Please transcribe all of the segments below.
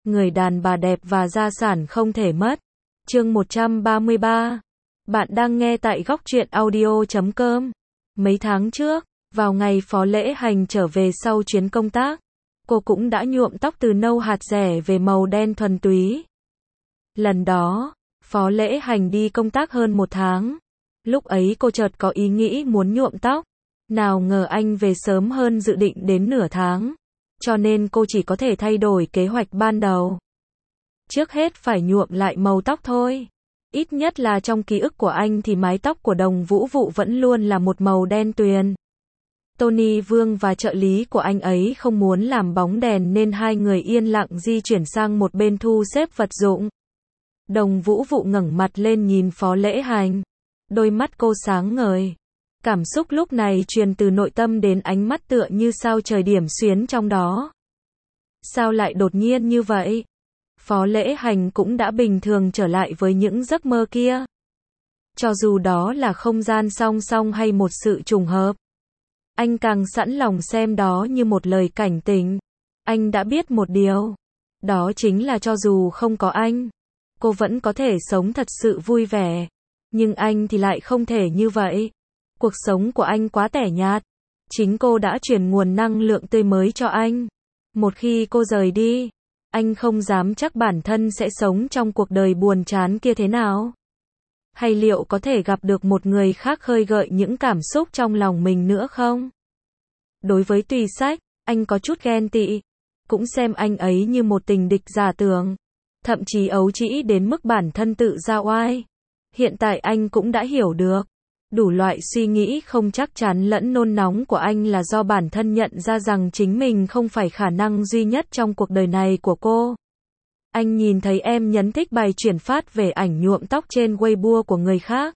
người đàn bà đẹp và gia sản không thể mất. Chương 133. Bạn đang nghe tại góc truyện audio.com. Mấy tháng trước, vào ngày Phó Lễ Hành trở về sau chuyến công tác, cô cũng đã nhuộm tóc từ nâu hạt rẻ về màu đen thuần túy. Lần đó, Phó Lễ Hành đi công tác hơn 1 tháng. Lúc ấy cô chợt có ý nghĩ muốn nhuộm tóc. Nào ngờ anh về sớm hơn dự định đến nửa tháng. Cho nên cô chỉ có thể thay đổi kế hoạch ban đầu. Trước hết phải nhuộm lại màu tóc thôi. Ít nhất là trong ký ức của anh thì mái tóc của Đồng Vũ Vụ vẫn luôn là một màu đen tuyền. Tony Vương và trợ lý của anh ấy không muốn làm bóng đèn nên hai người yên lặng di chuyển sang một bên thu xếp vật dụng. Đồng Vũ Vụ ngẩng mặt lên nhìn Phó Lễ Hành. Đôi mắt cô sáng ngời. Cảm xúc lúc này truyền từ nội tâm đến ánh mắt tựa như sao trời điểm xuyến trong đó. Sao lại đột nhiên như vậy? Phó Lễ Hành cũng đã bình thường trở lại với những giấc mơ kia. Cho dù đó là không gian song song hay một sự trùng hợp. Anh càng sẵn lòng xem đó như một lời cảnh tỉnh. Anh đã biết một điều. Đó chính là cho dù không có anh, cô vẫn có thể sống thật sự vui vẻ. Nhưng anh thì lại không thể như vậy. Cuộc sống của anh quá tẻ nhạt. Chính cô đã truyền nguồn năng lượng tươi mới cho anh. Một khi cô rời đi, anh không dám chắc bản thân sẽ sống trong cuộc đời buồn chán kia thế nào. Hay liệu có thể gặp được một người khác khơi gợi những cảm xúc trong lòng mình nữa không? Đối với Tùy Sách, anh có chút ghen tị. Cũng xem anh ấy như một tình địch giả tưởng. Thậm chí ấu trĩ đến mức bản thân tự ra oai. Hiện tại anh cũng đã hiểu được. Đủ loại suy nghĩ không chắc chắn lẫn nôn nóng của anh là do bản thân nhận ra rằng chính mình không phải khả năng duy nhất trong cuộc đời này của cô. Anh nhìn thấy em nhấn thích bài chuyển phát về ảnh nhuộm tóc trên Weibo của người khác.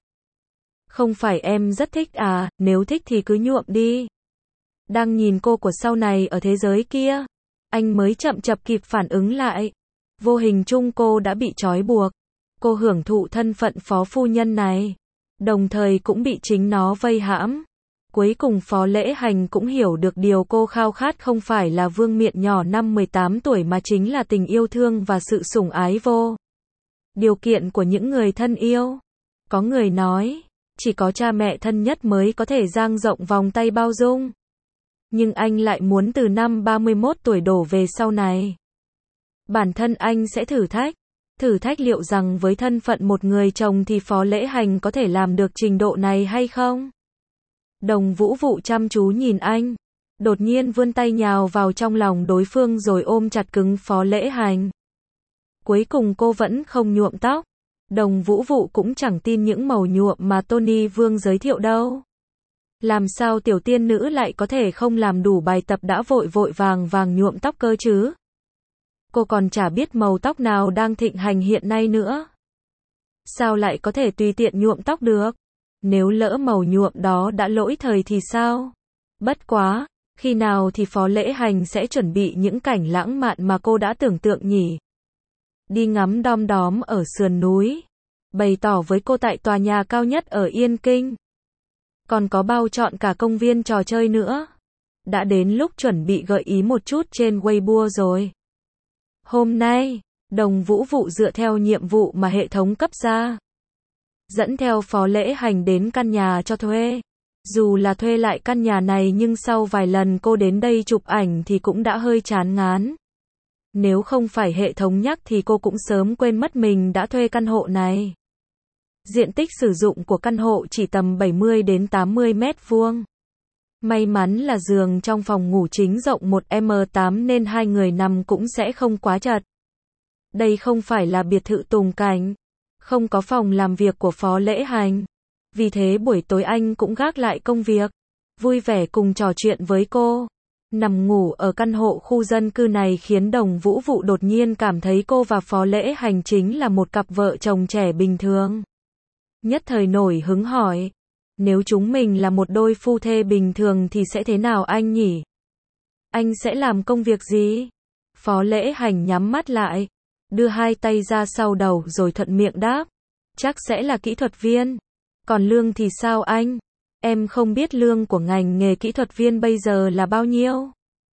Không phải em rất thích à, nếu thích thì cứ nhuộm đi. Đang nhìn cô của sau này ở thế giới kia. Anh mới chậm chập kịp phản ứng lại. Vô hình chung cô đã bị trói buộc. Cô hưởng thụ thân phận phó phu nhân này. Đồng thời cũng bị chính nó vây hãm. Cuối cùng Phó Lễ Hành cũng hiểu được điều cô khao khát không phải là vương miện nhỏ năm 18 tuổi mà chính là tình yêu thương và sự sủng ái vô điều kiện của những người thân yêu. Có người nói, chỉ có cha mẹ thân nhất mới có thể dang rộng vòng tay bao dung. Nhưng anh lại muốn từ năm 31 tuổi đổ về sau này. Bản thân anh sẽ thử thách liệu rằng với thân phận một người chồng thì Phó Lễ Hành có thể làm được trình độ này hay không? Đồng Vũ Vụ chăm chú nhìn anh, đột nhiên vươn tay nhào vào trong lòng đối phương rồi ôm chặt cứng Phó Lễ Hành. Cuối cùng cô vẫn không nhuộm tóc. Đồng Vũ Vụ cũng chẳng tin những màu nhuộm mà Tony Vương giới thiệu đâu. Làm sao tiểu tiên nữ lại có thể không làm đủ bài tập đã vội vội vàng nhuộm tóc cơ chứ? Cô còn chả biết màu tóc nào đang thịnh hành hiện nay nữa. Sao lại có thể tùy tiện nhuộm tóc được? Nếu lỡ màu nhuộm đó đã lỗi thời thì sao? Bất quá, khi nào thì Phó Lễ Hành sẽ chuẩn bị những cảnh lãng mạn mà cô đã tưởng tượng nhỉ? Đi ngắm đom đóm ở sườn núi. Bày tỏ với cô tại tòa nhà cao nhất ở Yên Kinh. Còn có bao trọn cả công viên trò chơi nữa. Đã đến lúc chuẩn bị gợi ý một chút trên Weibo rồi. Hôm nay, Đồng Vũ Vụ dựa theo nhiệm vụ mà hệ thống cấp ra. Dẫn theo Phó Lễ Hành đến căn nhà cho thuê. Dù là thuê lại căn nhà này nhưng sau vài lần cô đến đây chụp ảnh thì cũng đã hơi chán ngán. Nếu không phải hệ thống nhắc thì cô cũng sớm quên mất mình đã thuê căn hộ này. Diện tích sử dụng của căn hộ chỉ tầm 70 đến 80 mét vuông. May mắn là giường trong phòng ngủ chính rộng 1m8 nên hai người nằm cũng sẽ không quá chật. Đây không phải là biệt thự tùng cảnh. Không có phòng làm việc của Phó Lễ Hành. Vì thế buổi tối anh cũng gác lại công việc. Vui vẻ cùng trò chuyện với cô. Nằm ngủ ở căn hộ khu dân cư này khiến Đồng Vũ Vụ đột nhiên cảm thấy cô và Phó Lễ Hành chính là một cặp vợ chồng trẻ bình thường. Nhất thời nổi hứng hỏi. Nếu chúng mình là một đôi phu thê bình thường thì sẽ thế nào anh nhỉ? Anh sẽ làm công việc gì? Phó Lễ Hành nhắm mắt lại. Đưa hai tay ra sau đầu rồi thuận miệng đáp. Chắc sẽ là kỹ thuật viên. Còn lương thì sao anh? Em không biết lương của ngành nghề kỹ thuật viên bây giờ là bao nhiêu?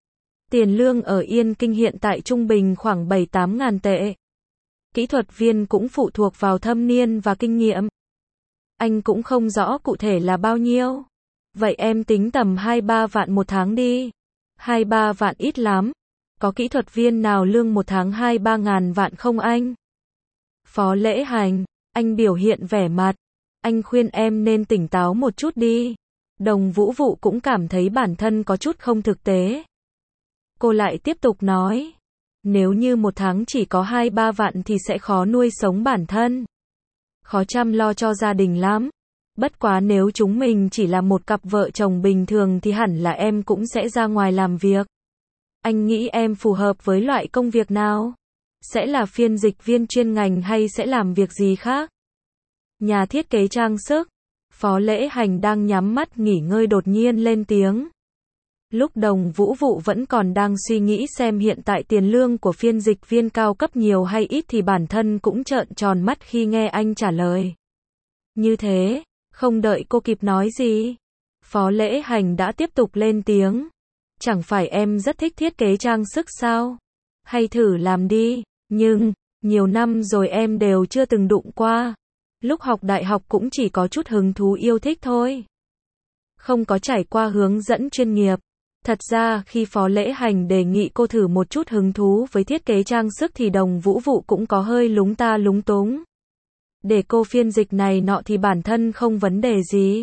Tiền lương ở Yên Kinh hiện tại trung bình khoảng 7-8 ngàn tệ. Kỹ thuật viên cũng phụ thuộc vào thâm niên và kinh nghiệm. Anh cũng không rõ cụ thể là bao nhiêu. Vậy em tính tầm 2-3 vạn một tháng đi. 2-3 vạn ít lắm. Có kỹ thuật viên nào lương một tháng 2-3 ngàn vạn không anh? Phó Lễ Hành, anh biểu hiện vẻ mặt. Anh khuyên em nên tỉnh táo một chút đi. Đồng Vũ Vụ cũng cảm thấy bản thân có chút không thực tế. Cô lại tiếp tục nói. Nếu như một tháng chỉ có 2-3 vạn thì sẽ khó nuôi sống bản thân. Khó chăm lo cho gia đình lắm. Bất quá nếu chúng mình chỉ là một cặp vợ chồng bình thường thì hẳn là em cũng sẽ ra ngoài làm việc. Anh nghĩ em phù hợp với loại công việc nào? Sẽ là phiên dịch viên chuyên ngành hay sẽ làm việc gì khác? Nhà thiết kế trang sức. Phó Lễ Hành đang nhắm mắt nghỉ ngơi đột nhiên lên tiếng. Lúc Đồng Vũ Vụ vẫn còn đang suy nghĩ xem hiện tại tiền lương của phiên dịch viên cao cấp nhiều hay ít thì bản thân cũng trợn tròn mắt khi nghe anh trả lời. Như thế, không đợi cô kịp nói gì. Phó Lễ Hành đã tiếp tục lên tiếng. Chẳng phải em rất thích thiết kế trang sức sao? Hay thử làm đi, nhưng, nhiều năm rồi em đều chưa từng đụng qua. Lúc học đại học cũng chỉ có chút hứng thú yêu thích thôi. Không có trải qua hướng dẫn chuyên nghiệp. Thật ra khi Phó Lễ Hành đề nghị cô thử một chút hứng thú với thiết kế trang sức thì Đồng Vũ Vụ cũng có hơi lúng ta lúng túng. Để cô phiên dịch này nọ thì bản thân không vấn đề gì.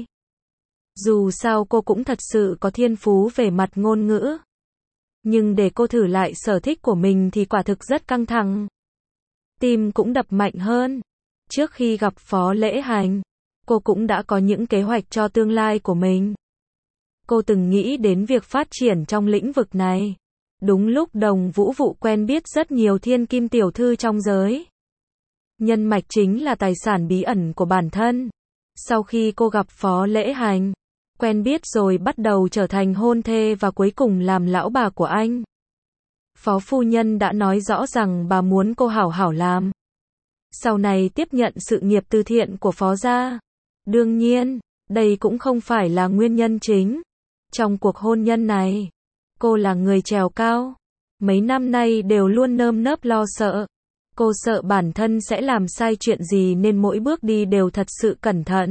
Dù sao cô cũng thật sự có thiên phú về mặt ngôn ngữ. Nhưng để cô thử lại sở thích của mình thì quả thực rất căng thẳng. Tim cũng đập mạnh hơn. Trước khi gặp Phó Lễ Hành, cô cũng đã có những kế hoạch cho tương lai của mình. Cô từng nghĩ đến việc phát triển trong lĩnh vực này. Đúng lúc Đồng Vũ Vụ quen biết rất nhiều thiên kim tiểu thư trong giới. Nhân mạch chính là tài sản bí ẩn của bản thân. Sau khi cô gặp Phó Lễ Hành, quen biết rồi bắt đầu trở thành hôn thê và cuối cùng làm lão bà của anh. Phó phu nhân đã nói rõ rằng bà muốn cô hảo hảo làm. Sau này tiếp nhận sự nghiệp từ thiện của Phó gia. Đương nhiên, đây cũng không phải là nguyên nhân chính. Trong cuộc hôn nhân này, cô là người trèo cao. Mấy năm nay đều luôn nơm nớp lo sợ. Cô sợ bản thân sẽ làm sai chuyện gì nên mỗi bước đi đều thật sự cẩn thận.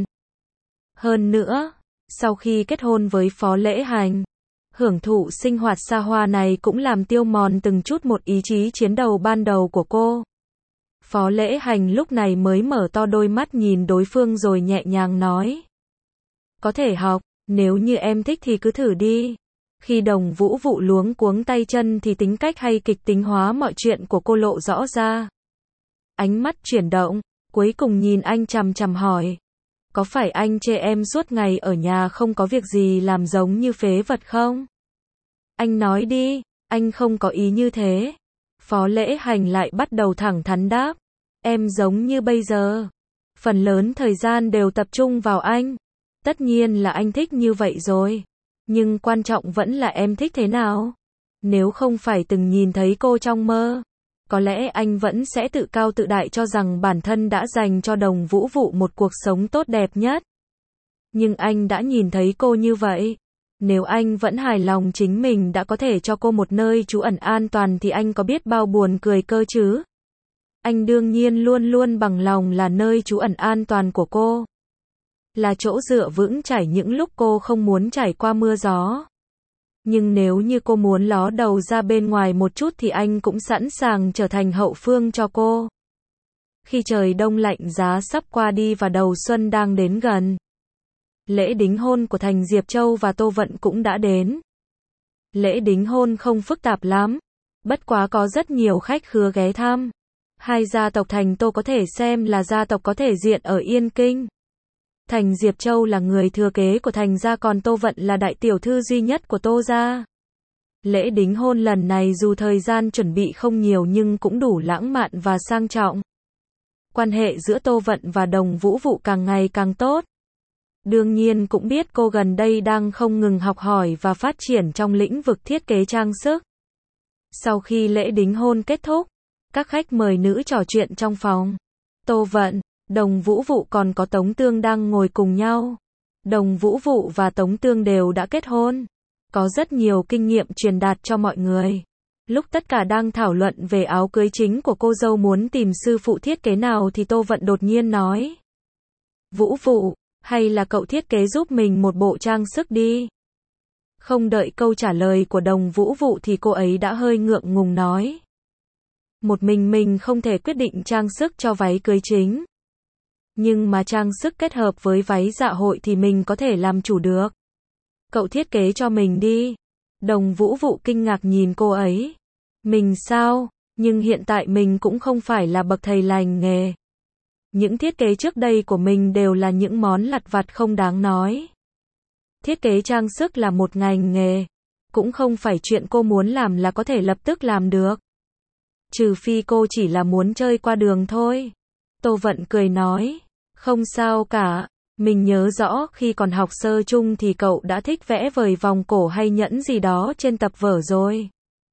Hơn nữa, sau khi kết hôn với Phó Lễ Hành, hưởng thụ sinh hoạt xa hoa này cũng làm tiêu mòn từng chút một ý chí chiến đấu ban đầu của cô. Phó Lễ Hành lúc này mới mở to đôi mắt nhìn đối phương rồi nhẹ nhàng nói. Có thể học, nếu như em thích thì cứ thử đi. Khi Đồng Vũ Vụ luống cuống tay chân thì tính cách hay kịch tính hóa mọi chuyện của cô lộ rõ ra. Ánh mắt chuyển động, cuối cùng nhìn anh chằm chằm hỏi. Có phải anh chê em suốt ngày ở nhà không có việc gì làm giống như phế vật không? Anh nói đi, anh không có ý như thế. Phó Lễ Hành lại bắt đầu thẳng thắn đáp. Em giống như bây giờ. Phần lớn thời gian đều tập trung vào anh. Tất nhiên là anh thích như vậy rồi. Nhưng quan trọng vẫn là em thích thế nào. Nếu không phải từng nhìn thấy cô trong mơ, có lẽ anh vẫn sẽ tự cao tự đại cho rằng bản thân đã dành cho Đồng Vũ Vụ một cuộc sống tốt đẹp nhất. Nhưng anh đã nhìn thấy cô như vậy. Nếu anh vẫn hài lòng chính mình đã có thể cho cô một nơi trú ẩn an toàn thì anh có biết bao buồn cười cơ chứ? Anh đương nhiên luôn luôn bằng lòng là nơi trú ẩn an toàn của cô. Là chỗ dựa vững chãi những lúc cô không muốn trải qua mưa gió. Nhưng nếu như cô muốn ló đầu ra bên ngoài một chút thì anh cũng sẵn sàng trở thành hậu phương cho cô. Khi trời đông lạnh giá sắp qua đi và đầu xuân đang đến gần, lễ đính hôn của Thành Diệp Châu và Tô Vận cũng đã đến. Lễ đính hôn không phức tạp lắm, bất quá có rất nhiều khách khứa ghé thăm. Hai gia tộc Thành Tô có thể xem là gia tộc có thể diện ở Yên Kinh. Thành Diệp Châu là người thừa kế của Thành gia còn Tô Vận là đại tiểu thư duy nhất của Tô gia. Lễ đính hôn lần này dù thời gian chuẩn bị không nhiều nhưng cũng đủ lãng mạn và sang trọng. Quan hệ giữa Tô Vận và Đồng Vũ Vụ càng ngày càng tốt. Đương nhiên cũng biết cô gần đây đang không ngừng học hỏi và phát triển trong lĩnh vực thiết kế trang sức. Sau khi lễ đính hôn kết thúc, các khách mời nữ trò chuyện trong phòng. Tô Vận, Đồng Vũ Vụ còn có Tống Tương đang ngồi cùng nhau. Đồng Vũ Vụ và Tống Tương đều đã kết hôn. có rất nhiều kinh nghiệm truyền đạt cho mọi người. Lúc tất cả đang thảo luận về áo cưới chính của cô dâu muốn tìm sư phụ thiết kế nào thì Tô Vận đột nhiên nói. Vũ Vụ, hay là cậu thiết kế giúp mình một bộ trang sức đi. Không đợi câu trả lời của Đồng Vũ Vụ thì cô ấy đã hơi ngượng ngùng nói. Một mình không thể quyết định trang sức cho váy cưới chính. Nhưng mà trang sức kết hợp với váy dạ hội thì mình có thể làm chủ được. Cậu thiết kế cho mình đi. Đồng Vũ Vụ kinh ngạc nhìn cô ấy. Mình sao? Nhưng hiện tại mình cũng không phải là bậc thầy lành nghề. Những thiết kế trước đây của mình đều là những món lặt vặt không đáng nói. Thiết kế trang sức là một ngành nghề. Cũng không phải chuyện cô muốn làm là có thể lập tức làm được. Trừ phi cô chỉ là muốn chơi qua đường thôi. Tô Vận cười nói. Không sao cả. Mình nhớ rõ khi còn học sơ chung thì cậu đã thích vẽ vời vòng cổ hay nhẫn gì đó trên tập vở rồi.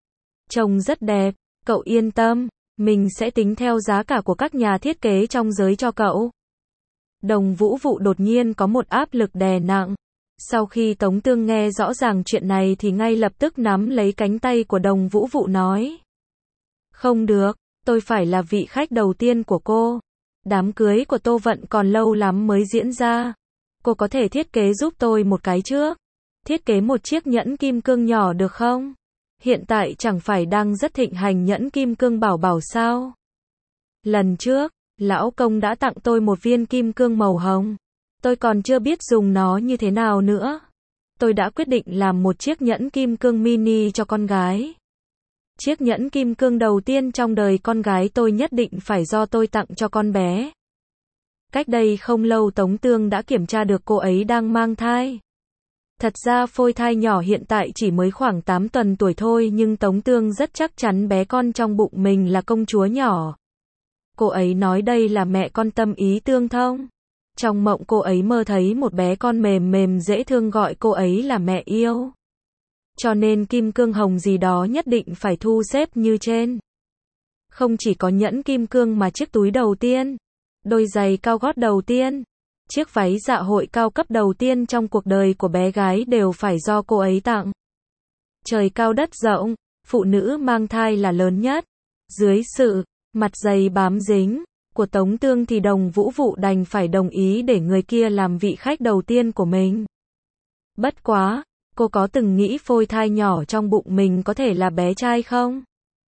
Trông rất đẹp. Cậu yên tâm. Mình sẽ tính theo giá cả của các nhà thiết kế trong giới cho cậu. Đồng Vũ Vụ đột nhiên có một áp lực đè nặng. Sau khi Tống Tương nghe rõ ràng chuyện này thì ngay lập tức nắm lấy cánh tay của Đồng Vũ Vụ nói. Không được, tôi phải là vị khách đầu tiên của cô. Đám cưới của Tô Vận còn lâu lắm mới diễn ra. Cô có thể thiết kế giúp tôi một cái trước. Thiết kế một chiếc nhẫn kim cương nhỏ được không? Hiện tại chẳng phải đang rất thịnh hành nhẫn kim cương bảo bảo sao? Lần trước, lão công đã tặng tôi một viên kim cương màu hồng. Tôi còn chưa biết dùng nó như thế nào nữa. Tôi đã quyết định làm một chiếc nhẫn kim cương mini cho con gái. Chiếc nhẫn kim cương đầu tiên trong đời con gái tôi nhất định phải do tôi tặng cho con bé. Cách đây không lâu Tống Tương đã kiểm tra được cô ấy đang mang thai. Thật ra phôi thai nhỏ hiện tại chỉ mới khoảng 8 tuần tuổi thôi nhưng Tống Tương rất chắc chắn bé con trong bụng mình là công chúa nhỏ. Cô ấy nói đây là mẹ con tâm ý tương thông. Trong mộng cô ấy mơ thấy một bé con mềm mềm dễ thương gọi cô ấy là mẹ yêu. Cho nên kim cương hồng gì đó nhất định phải thu xếp như trên. Không chỉ có nhẫn kim cương mà chiếc túi đầu tiên, đôi giày cao gót đầu tiên, chiếc váy dạ hội cao cấp đầu tiên trong cuộc đời của bé gái đều phải do cô ấy tặng. Trời cao đất rộng, phụ nữ mang thai là lớn nhất. Dưới sự mặt dày bám dính của Tống Tương thì Đồng Vũ Vụ đành phải đồng ý để người kia làm vị khách đầu tiên của mình. Bất quá, cô có từng nghĩ phôi thai nhỏ trong bụng mình có thể là bé trai không?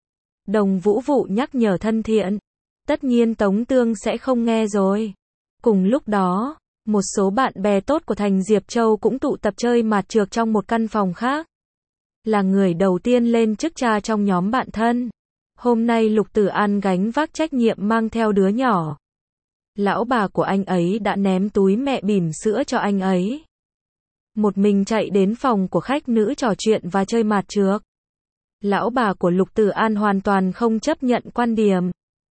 Đồng Vũ Vụ nhắc nhở thân thiện. Tất nhiên Tống Tương sẽ không nghe rồi. Cùng lúc đó, một số bạn bè tốt của Thành Diệp Châu cũng tụ tập chơi mạt trược trong một căn phòng khác. Là người đầu tiên lên chức cha trong nhóm bạn thân. Hôm nay Lục Tử An gánh vác trách nhiệm mang theo đứa nhỏ. Lão bà của anh ấy đã ném túi mẹ bỉm sữa cho anh ấy. Một mình chạy đến phòng của khách nữ trò chuyện và chơi mạt trược. Lão bà của Lục Tử An hoàn toàn không chấp nhận quan điểm.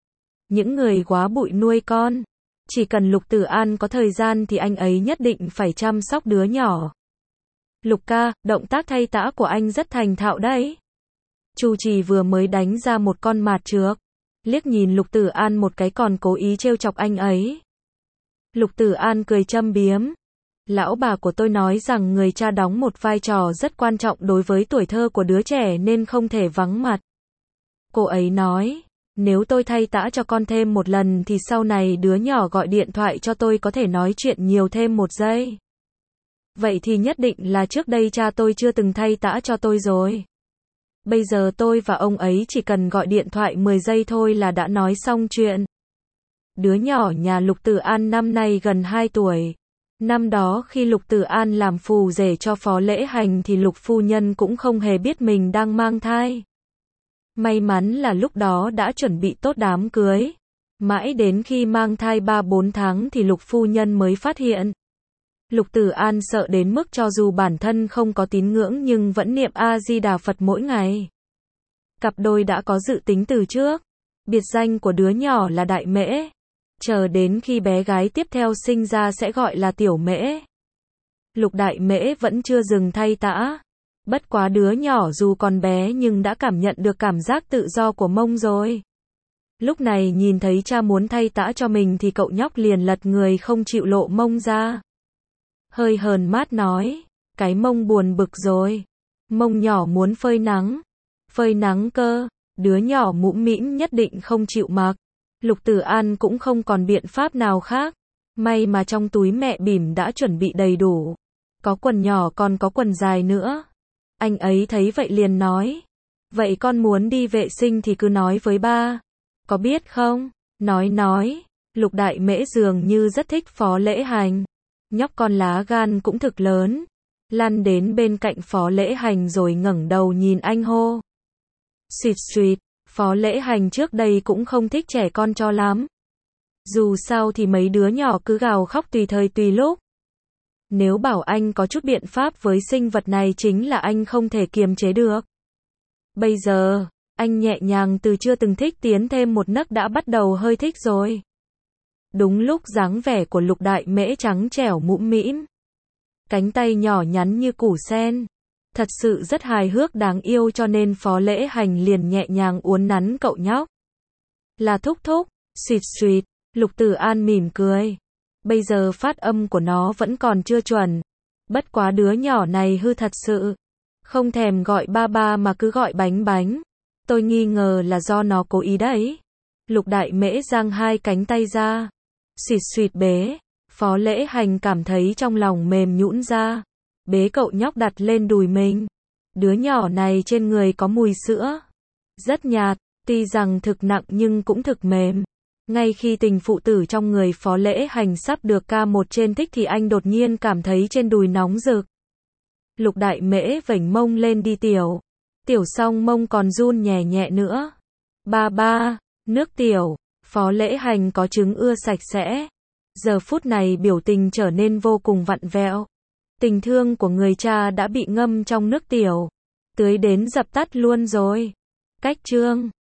Những người quá bụi nuôi con. Chỉ cần Lục Tử An có thời gian thì anh ấy nhất định phải chăm sóc đứa nhỏ. Lục ca, động tác thay tã của anh rất thành thạo đấy. Chu Trì vừa mới đánh ra một con mạt trược. Liếc nhìn Lục Tử An một cái còn cố ý trêu chọc anh ấy. Lục Tử An cười châm biếm. Lão bà của tôi nói rằng người cha đóng một vai trò rất quan trọng đối với tuổi thơ của đứa trẻ nên không thể vắng mặt. Cô ấy nói, nếu tôi thay tã cho con thêm một lần thì sau này đứa nhỏ gọi điện thoại cho tôi có thể nói chuyện nhiều thêm một giây. Vậy thì nhất định là trước đây cha tôi chưa từng thay tã cho tôi rồi. Bây giờ tôi và ông ấy chỉ cần gọi điện thoại 10 giây thôi là đã nói xong chuyện. Đứa nhỏ nhà Lục Tử An năm nay gần 2 tuổi. Năm đó khi Lục Tử An làm phù rể cho Phó Lễ Hành thì Lục phu nhân cũng không hề biết mình đang mang thai. May mắn là lúc đó đã chuẩn bị tốt đám cưới. Mãi đến khi mang thai 3-4 tháng thì Lục phu nhân mới phát hiện. Lục Tử An sợ đến mức cho dù bản thân không có tín ngưỡng nhưng vẫn niệm A-di-đà Phật mỗi ngày. Cặp đôi đã có dự tính từ trước. Biệt danh của đứa nhỏ là Đại Mễ. Chờ đến khi bé gái tiếp theo sinh ra sẽ gọi là Tiểu Mễ. Lục Đại Mễ vẫn chưa dừng thay tã. Bất quá đứa nhỏ dù còn bé nhưng đã cảm nhận được cảm giác tự do của mông rồi. Lúc này nhìn thấy cha muốn thay tã cho mình thì cậu nhóc liền lật người không chịu lộ mông ra. Hơi hờn mát nói, cái mông buồn bực rồi. Mông nhỏ muốn phơi nắng. Phơi nắng cơ, đứa nhỏ mũm mĩm nhất định không chịu mặc. Lục Tử An cũng không còn biện pháp nào khác. May mà trong túi mẹ bỉm đã chuẩn bị đầy đủ. Có quần nhỏ còn có quần dài nữa. Anh ấy thấy vậy liền nói. Vậy con muốn đi vệ sinh thì cứ nói với ba. Có biết không? Nói. Lục Đại Mễ dường như rất thích Phó Lễ Hành. Nhóc con lá gan cũng thực lớn. Lăn đến bên cạnh Phó Lễ Hành rồi ngẩng đầu nhìn anh hô. Xịt xịt, Phó Lễ Hành trước đây cũng không thích trẻ con cho lắm. Dù sao thì mấy đứa nhỏ cứ gào khóc tùy thời tùy lúc. Nếu bảo anh có chút biện pháp với sinh vật này chính là anh không thể kiềm chế được. Bây giờ, anh nhẹ nhàng từ chưa từng thích tiến thêm một nấc đã bắt đầu hơi thích rồi. Đúng lúc dáng vẻ của Lục Đại Mễ trắng trẻo mũm mĩm. Cánh tay nhỏ nhắn như củ sen. Thật sự rất hài hước đáng yêu cho nên Phó Lễ Hành liền nhẹ nhàng uốn nắn cậu nhóc. Là thúc thúc, xịt xịt, Lục Tử An mỉm cười. Bây giờ phát âm của nó vẫn còn chưa chuẩn. Bất quá đứa nhỏ này hư thật sự. Không thèm gọi ba ba mà cứ gọi bánh bánh. Tôi nghi ngờ là do nó cố ý đấy. Lục Đại Mễ giang hai cánh tay ra. Xịt xịt bế. Phó Lễ Hành cảm thấy trong lòng mềm nhũn ra. Bế cậu nhóc đặt lên đùi mình. Đứa nhỏ này trên người có mùi sữa. Rất nhạt, tuy rằng thực nặng nhưng cũng thực mềm. Ngay khi tình phụ tử trong người Phó Lễ Hành sắp được K1 trên thích thì anh đột nhiên cảm thấy trên đùi nóng rực. Lục Đại Mễ vểnh mông lên đi tiểu. Tiểu xong mông còn run nhẹ nhẹ nữa. Ba, nước tiểu. Phó Lễ Hành có chứng ưa sạch sẽ. Giờ phút này biểu tình trở nên vô cùng vặn vẹo. Tình thương của người cha đã bị ngâm trong nước tiểu. Tưới đến dập tắt luôn rồi. Cách chương